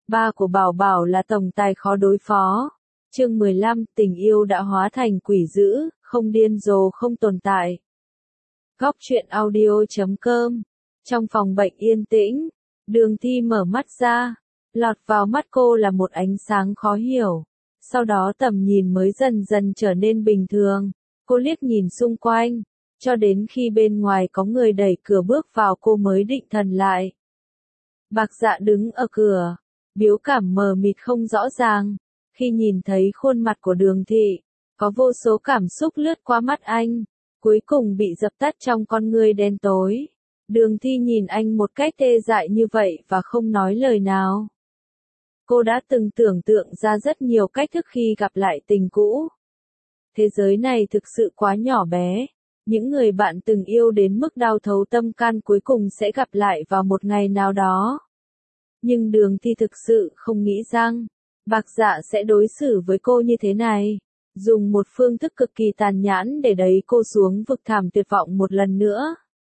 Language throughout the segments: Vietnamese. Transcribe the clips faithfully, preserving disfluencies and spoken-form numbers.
Ba của Bảo Bảo là tổng tài khó đối phó. Chương mười lăm, tình yêu đã hóa thành quỷ dữ, không điên rồ không tồn tại. Góc truyện audio chấm com. Trong phòng bệnh yên tĩnh, Đường Thi mở mắt ra, lọt vào mắt cô là một ánh sáng khó hiểu. Sau đó tầm nhìn mới dần dần trở nên bình thường. Cô liếc nhìn xung quanh, cho đến khi bên ngoài có người đẩy cửa bước vào cô mới định thần lại. Bạc Dạ đứng ở cửa, biểu cảm mờ mịt không rõ ràng. Khi nhìn thấy khuôn mặt của Đường Thị, có vô số cảm xúc lướt qua mắt anh, cuối cùng bị dập tắt trong con ngươi đen tối. Đường Thi nhìn anh một cách tê dại như vậy và không nói lời nào. Cô đã từng tưởng tượng ra rất nhiều cách thức khi gặp lại tình cũ. Thế giới này thực sự quá nhỏ bé. Những người bạn từng yêu đến mức đau thấu tâm can cuối cùng sẽ gặp lại vào một ngày nào đó. Nhưng Đường Thi thực sự không nghĩ rằng Bạc Dạ sẽ đối xử với cô như thế này, dùng một phương thức cực kỳ tàn nhẫn để đẩy cô xuống vực thẳm tuyệt vọng một lần nữa.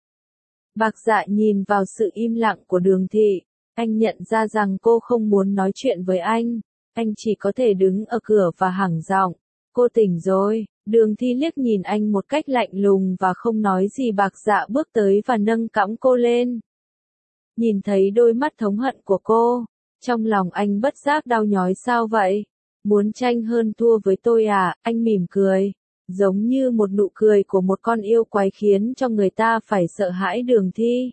Bạc Dạ nhìn vào sự im lặng của Đường Thị, anh nhận ra rằng cô không muốn nói chuyện với anh, anh chỉ có thể đứng ở cửa và hẳng giọng, cô tỉnh rồi. Đường Thi liếc nhìn anh một cách lạnh lùng và không nói gì. Bạc Dạ bước tới và nâng cõng cô lên. Nhìn thấy đôi mắt thống hận của cô, trong lòng anh bất giác đau nhói. Sao vậy? Muốn tranh hơn thua với tôi à? Anh mỉm cười, giống như một nụ cười của một con yêu quái khiến cho người ta phải sợ hãi. Đường Thi,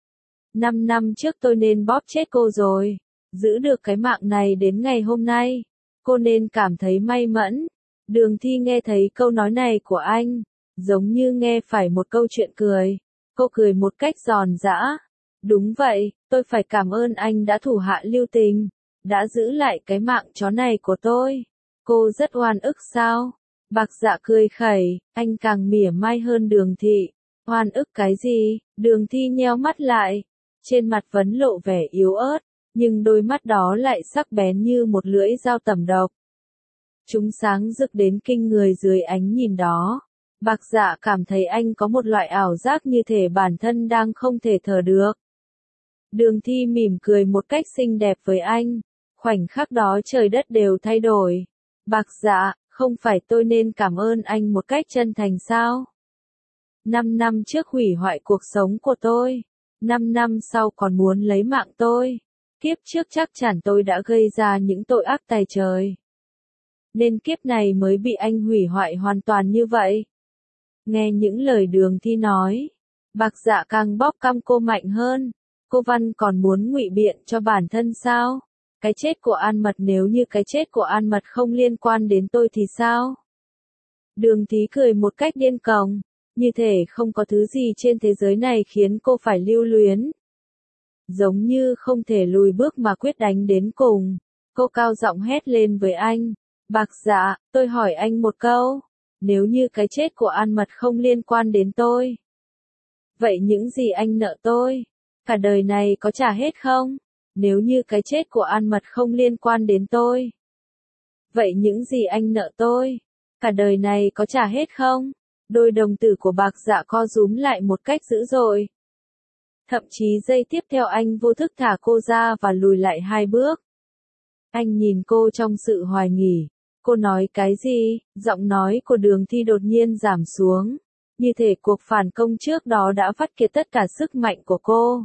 năm năm trước tôi nên bóp chết cô rồi. Giữ được cái mạng này đến ngày hôm nay, cô nên cảm thấy may mắn. Đường Thi nghe thấy câu nói này của anh, giống như nghe phải một câu chuyện cười. Cô cười một cách giòn giã. Đúng vậy, tôi phải cảm ơn anh đã thủ hạ lưu tình, đã giữ lại cái mạng chó này của tôi. Cô rất oan ức sao? Bạc Dạ cười khẩy, anh càng mỉa mai hơn Đường Thị. Oan ức cái gì? Đường Thi nheo mắt lại, trên mặt vẫn lộ vẻ yếu ớt, nhưng đôi mắt đó lại sắc bén như một lưỡi dao tẩm độc. Chúng sáng rực đến kinh người dưới ánh nhìn đó. Bạc Dạ cảm thấy anh có một loại ảo giác như thể bản thân đang không thể thở được. Đường Thi mỉm cười một cách xinh đẹp với anh. Khoảnh khắc đó trời đất đều thay đổi. Bạc Dạ, không phải tôi nên cảm ơn anh một cách chân thành sao? Năm năm trước hủy hoại cuộc sống của tôi. Năm năm sau còn muốn lấy mạng tôi. Kiếp trước chắc chắn tôi đã gây ra những tội ác tày trời, nên kiếp này mới bị anh hủy hoại hoàn toàn như vậy. Nghe những lời Đường Thi nói, Bạc Dạ càng bóp căm cô mạnh hơn. Cô Văn còn muốn ngụy biện cho bản thân sao? Cái chết của An Mật, nếu như cái chết của An Mật không liên quan đến tôi thì sao? Đường Thi cười một cách điên cuồng, như thể không có thứ gì trên thế giới này khiến cô phải lưu luyến. Giống như không thể lùi bước mà quyết đánh đến cùng, cô cao giọng hét lên với anh. Bạc Dạ, tôi hỏi anh một câu, nếu như cái chết của An Mật không liên quan đến tôi, vậy những gì anh nợ tôi, cả đời này có trả hết không? Nếu như cái chết của An Mật không liên quan đến tôi, vậy những gì anh nợ tôi, cả đời này có trả hết không? Đôi đồng tử của Bạc Dạ co rúm lại một cách dữ dội. Thậm chí giây tiếp theo anh vô thức thả cô ra và lùi lại hai bước. Anh nhìn cô trong sự hoài nghi. Cô nói cái gì? Giọng nói của Đường Thi đột nhiên giảm xuống, như thể cuộc phản công trước đó đã vắt kiệt tất cả sức mạnh của cô.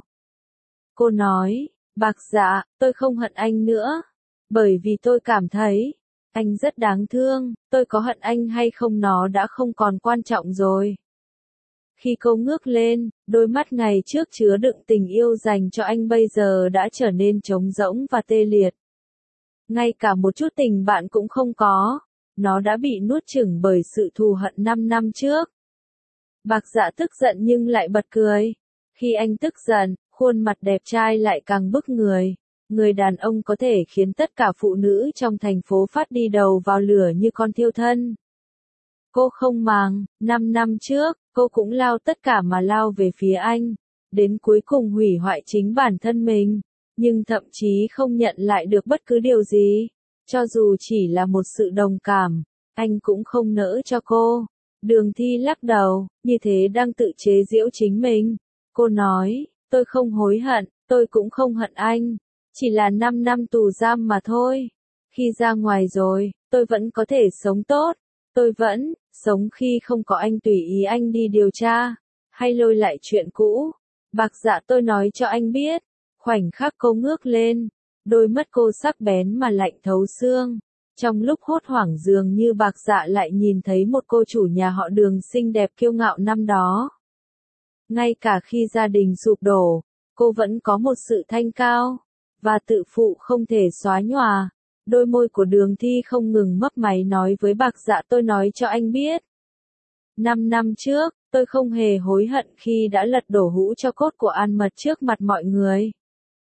Cô nói, Bạc Dạ, tôi không hận anh nữa, bởi vì tôi cảm thấy anh rất đáng thương. Tôi có hận anh hay không nó đã không còn quan trọng rồi. Khi cô ngước lên, đôi mắt ngày trước chứa đựng tình yêu dành cho anh bây giờ đã trở nên trống rỗng và tê liệt. Ngay cả một chút tình bạn cũng không có, nó đã bị nuốt chửng bởi sự thù hận năm năm trước. Bạc Dạ tức giận nhưng lại bật cười. Khi anh tức giận, khuôn mặt đẹp trai lại càng bức người. Người đàn ông có thể khiến tất cả phụ nữ trong thành phố phát đi đầu vào lửa như con thiêu thân. Cô không màng, năm năm trước, cô cũng lao tất cả mà lao về phía anh, đến cuối cùng hủy hoại chính bản thân mình, nhưng thậm chí không nhận lại được bất cứ điều gì, cho dù chỉ là một sự đồng cảm, anh cũng không nỡ cho cô. Đường Thi lắc đầu, như thế đang tự chế giễu chính mình. Cô nói, tôi không hối hận, tôi cũng không hận anh, Chỉ là năm năm tù giam mà thôi. Khi ra ngoài rồi, tôi vẫn có thể sống tốt. Tôi vẫn sống khi không có anh tùy ý anh đi điều tra, hay lôi lại chuyện cũ. Bạc Dạ, tôi nói cho anh biết. Khoảnh khắc cô ngước lên, đôi mắt cô sắc bén mà lạnh thấu xương. Trong lúc hốt hoảng dường như Bạc Dạ lại nhìn thấy một cô chủ nhà họ Đường xinh đẹp kiêu ngạo năm đó. Ngay cả khi gia đình sụp đổ, cô vẫn có một sự thanh cao và tự phụ không thể xóa nhòa. Đôi môi của Đường Thi không ngừng mấp máy nói với Bạc Dạ, tôi nói cho anh biết. Năm năm trước, tôi không hề hối hận khi đã lật đổ hũ cho cốt của An Mật trước mặt mọi người.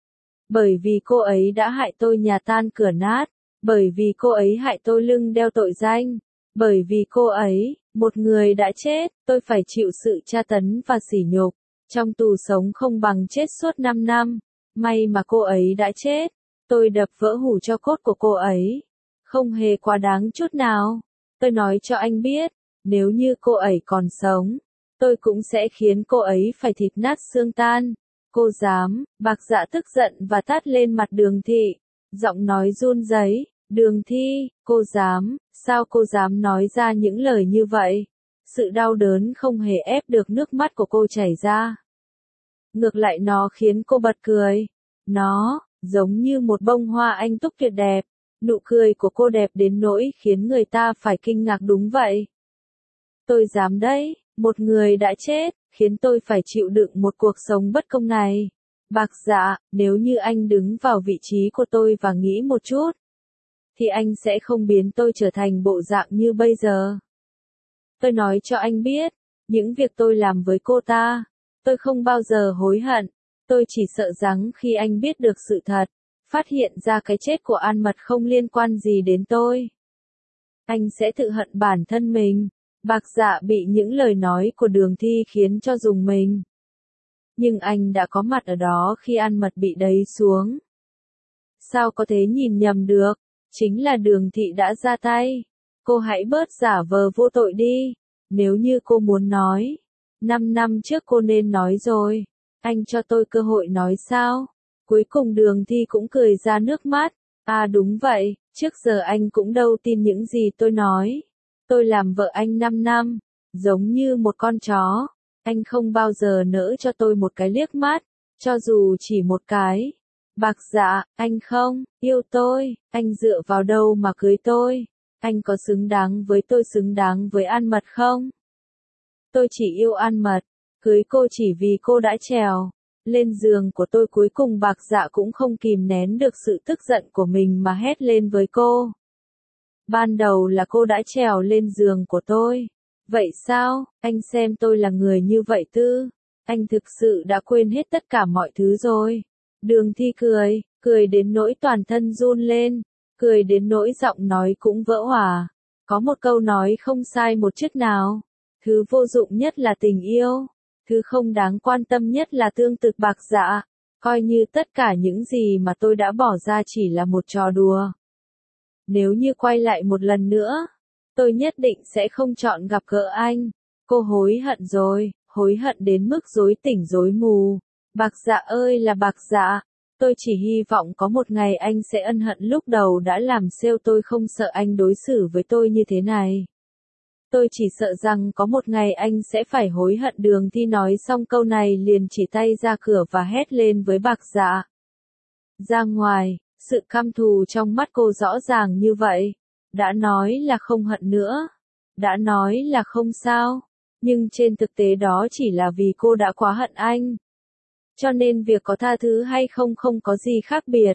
Bởi vì cô ấy đã hại tôi nhà tan cửa nát, bởi vì cô ấy hại tôi lưng đeo tội danh, bởi vì cô ấy, một người đã chết, tôi phải chịu sự tra tấn và sỉ nhục. Trong tù sống không bằng chết suốt năm năm, may mà cô ấy đã chết, tôi đập vỡ hũ cho cốt của cô ấy. Không hề quá đáng chút nào. Tôi nói cho anh biết, nếu như cô ấy còn sống, tôi cũng sẽ khiến cô ấy phải thịt nát xương tan. Cô dám, Bạc Dạ tức giận và tát lên mặt Đường Thị. Giọng nói run rẩy, Đường Thi, cô dám, sao cô dám nói ra những lời như vậy? Sự đau đớn không hề ép được nước mắt của cô chảy ra. Ngược lại nó khiến cô bật cười. Nó, giống như một bông hoa anh túc tuyệt đẹp. Nụ cười của cô đẹp đến nỗi khiến người ta phải kinh ngạc, đúng vậy. Tôi dám đấy, một người đã chết, khiến tôi phải chịu đựng một cuộc sống bất công này. Bạc Dạ, nếu như anh đứng vào vị trí của tôi và nghĩ một chút, thì anh sẽ không biến tôi trở thành bộ dạng như bây giờ. Tôi nói cho anh biết, những việc tôi làm với cô ta, tôi không bao giờ hối hận. Tôi chỉ sợ rằng khi anh biết được sự thật, phát hiện ra cái chết của An Mật không liên quan gì đến tôi, anh sẽ tự hận bản thân mình. Bạc Dạ bị những lời nói của Đường Thi khiến cho rùng mình. Nhưng anh đã có mặt ở đó khi An Mật bị đẩy xuống. Sao có thể nhìn nhầm được? Chính là Đường Thị đã ra tay. Cô hãy bớt giả vờ vô tội đi. Nếu như cô muốn nói, năm năm trước cô nên nói rồi. Anh cho tôi cơ hội nói sao? Cuối cùng Đường Thi cũng cười ra nước mắt. À đúng vậy, trước giờ anh cũng đâu tin những gì tôi nói. Tôi làm vợ anh năm năm, giống như một con chó. Anh không bao giờ nỡ cho tôi một cái liếc mắt, cho dù chỉ một cái. Bạc Dạ, anh không yêu tôi, anh dựa vào đâu mà cưới tôi? Anh có xứng đáng với tôi, xứng đáng với An Mật không? Tôi chỉ yêu An Mật, cưới cô chỉ vì cô đã trèo lên giường của tôi. Cuối cùng Bạc Dạ cũng không kìm nén được sự tức giận của mình mà hét lên với cô. Ban đầu là cô đã trèo lên giường của tôi. Vậy sao, anh xem tôi là người như vậy tư? Anh thực sự đã quên hết tất cả mọi thứ rồi. Đường Thi cười, cười đến nỗi toàn thân run lên, cười đến nỗi giọng nói cũng vỡ hòa. Có một câu nói không sai một chút nào. Thứ vô dụng nhất là tình yêu. Thứ không đáng quan tâm nhất là tương tự. Bạc Dạ, coi như tất cả những gì mà tôi đã bỏ ra chỉ là một trò đùa. Nếu như quay lại một lần nữa, tôi nhất định sẽ không chọn gặp gỡ anh. Cô hối hận rồi, hối hận đến mức rối tỉnh rối mù. Bạc Dạ ơi là Bạc Dạ, tôi chỉ hy vọng có một ngày anh sẽ ân hận lúc đầu đã làm sale. Tôi không sợ anh đối xử với tôi như thế này. Tôi chỉ sợ rằng có một ngày anh sẽ phải hối hận. Đường Thi nói xong câu này liền chỉ tay ra cửa và hét lên với Bạc Dạ. Ra ngoài, sự căm thù trong mắt cô rõ ràng như vậy. Đã nói là không hận nữa. Đã nói là không sao. Nhưng trên thực tế đó chỉ là vì cô đã quá hận anh. Cho nên việc có tha thứ hay không không có gì khác biệt.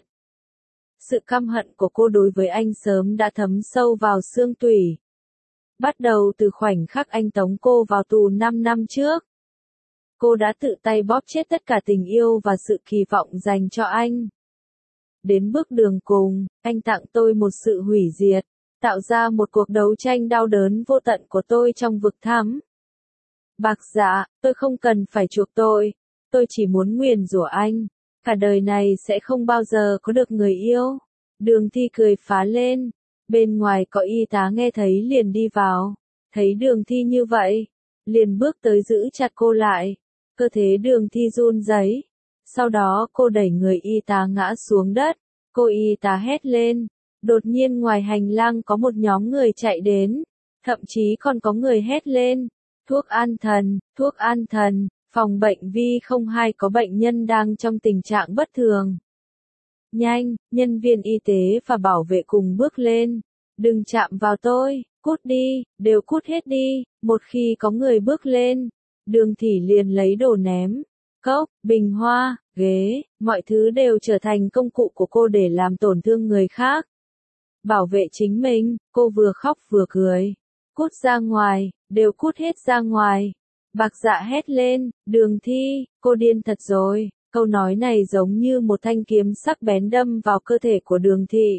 Sự căm hận của cô đối với anh sớm đã thấm sâu vào xương tủy. Bắt đầu từ khoảnh khắc anh tống cô vào tù năm năm trước. Cô đã tự tay bóp chết tất cả tình yêu và sự kỳ vọng dành cho anh. Đến bước đường cùng, anh tặng tôi một sự hủy diệt, tạo ra một cuộc đấu tranh đau đớn vô tận của tôi trong vực thẳm. Bạc Dạ, tôi không cần phải chuộc tội, tôi chỉ muốn nguyền rủa anh, cả đời này sẽ không bao giờ có được người yêu. Đường Thi cười phá lên, bên ngoài có y tá nghe thấy liền đi vào, thấy Đường Thi như vậy, liền bước tới giữ chặt cô lại, cơ thể Đường Thi run rẩy, Sau đó cô đẩy người y tá ngã xuống đất, cô y tá hét lên. Đột nhiên ngoài hành lang có một nhóm người chạy đến, thậm chí còn có người hét lên. Thuốc an thần, thuốc an thần, phòng bệnh Vi không hai có bệnh nhân đang trong tình trạng bất thường. Nhanh, nhân viên y tế và bảo vệ cùng bước lên. Đừng chạm vào tôi, cút đi, đều cút hết đi. Một khi có người bước lên, Đường Thị liền lấy đồ ném. Cốc, bình hoa, ghế, mọi thứ đều trở thành công cụ của cô để làm tổn thương người khác. Bảo vệ chính mình, cô vừa khóc vừa cười. Cút ra ngoài, đều cút hết ra ngoài. Bạc Dạ hét lên, Đường Thi, cô điên thật rồi. Câu nói này giống như một thanh kiếm sắc bén đâm vào cơ thể của Đường Thị.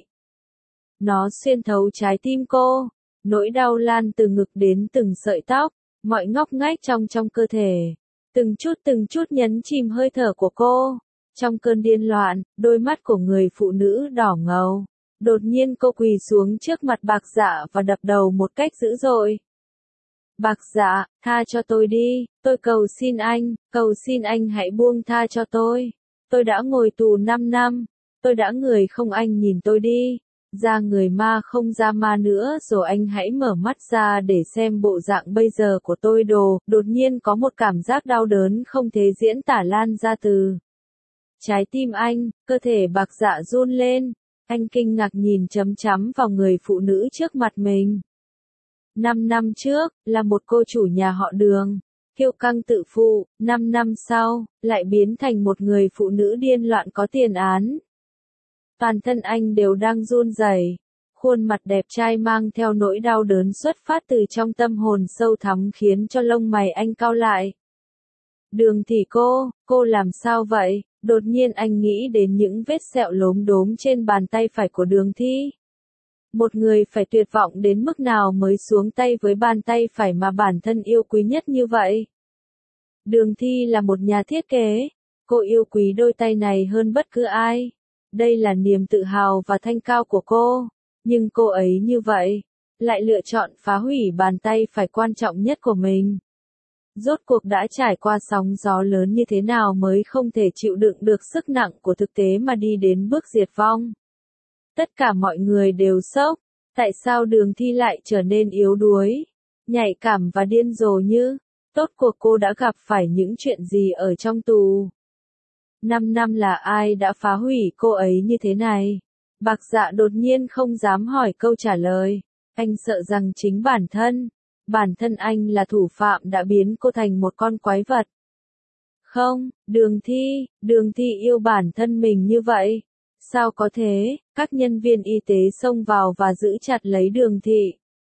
Nó xuyên thấu trái tim cô, nỗi đau lan từ ngực đến từng sợi tóc, mọi ngóc ngách trong trong cơ thể. Từng chút từng chút nhấn chìm hơi thở của cô. Trong cơn điên loạn, đôi mắt của người phụ nữ đỏ ngầu. Đột nhiên cô quỳ xuống trước mặt Bạc Dạ và đập đầu một cách dữ dội. Bạc Dạ, tha cho tôi đi, tôi cầu xin anh, cầu xin anh hãy buông tha cho tôi. Tôi đã ngồi tù năm năm, tôi đã người không anh nhìn tôi đi. Ra người ma không ra ma nữa rồi anh hãy mở mắt ra để xem bộ dạng bây giờ của tôi đồ. Đột nhiên có một cảm giác đau đớn không thể diễn tả lan ra từ trái tim anh, cơ thể Bạc Dạ run lên. Anh kinh ngạc nhìn chấm chắm vào người phụ nữ trước mặt mình. Năm năm trước, là một cô chủ nhà họ Đường, kiêu căng tự phụ, năm năm sau, lại biến thành một người phụ nữ điên loạn có tiền án. Toàn thân anh đều đang run rẩy, khuôn mặt đẹp trai mang theo nỗi đau đớn xuất phát từ trong tâm hồn sâu thẳm khiến cho lông mày anh cau lại. Đường Thị cô, cô làm sao vậy? Đột nhiên anh nghĩ đến những vết sẹo lốm đốm trên bàn tay phải của Đường Thi. Một người phải tuyệt vọng đến mức nào mới xuống tay với bàn tay phải mà bản thân yêu quý nhất như vậy? Đường Thi là một nhà thiết kế, cô yêu quý đôi tay này hơn bất cứ ai. Đây là niềm tự hào và thanh cao của cô, nhưng cô ấy như vậy, lại lựa chọn phá hủy bàn tay phải quan trọng nhất của mình. Rốt cuộc đã trải qua sóng gió lớn như thế nào mới không thể chịu đựng được sức nặng của thực tế mà đi đến bước diệt vong. Tất cả mọi người đều sốc, tại sao Đường Thi lại trở nên yếu đuối, nhạy cảm và điên rồ như, rốt cuộc cô đã gặp phải những chuyện gì ở trong tù. Năm năm là ai đã phá hủy cô ấy như thế này? Bạc Dạ đột nhiên không dám hỏi câu trả lời, anh sợ rằng chính bản thân, bản thân anh là thủ phạm đã biến cô thành một con quái vật. Không, Đường Thi, Đường Thi yêu bản thân mình như vậy. Sao có thế? Các nhân viên y tế xông vào và giữ chặt lấy Đường Thị.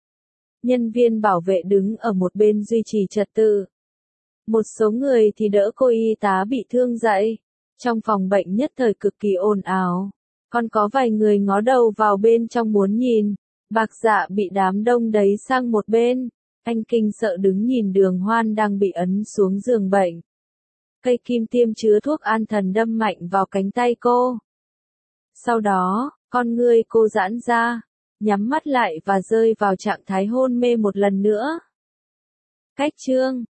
Nhân viên bảo vệ đứng ở một bên duy trì trật tự. Một số người thì đỡ cô y tá bị thương dậy. Trong phòng bệnh nhất thời cực kỳ ồn ào. Còn có vài người ngó đầu vào bên trong muốn nhìn. Bạc Dạ bị đám đông đấy sang một bên. Anh kinh sợ đứng nhìn Đường Hoan đang bị ấn xuống giường bệnh. Cây kim tiêm chứa thuốc an thần đâm mạnh vào cánh tay cô. Sau đó, con ngươi cô giãn ra, nhắm mắt lại và rơi vào trạng thái hôn mê một lần nữa. Cách chương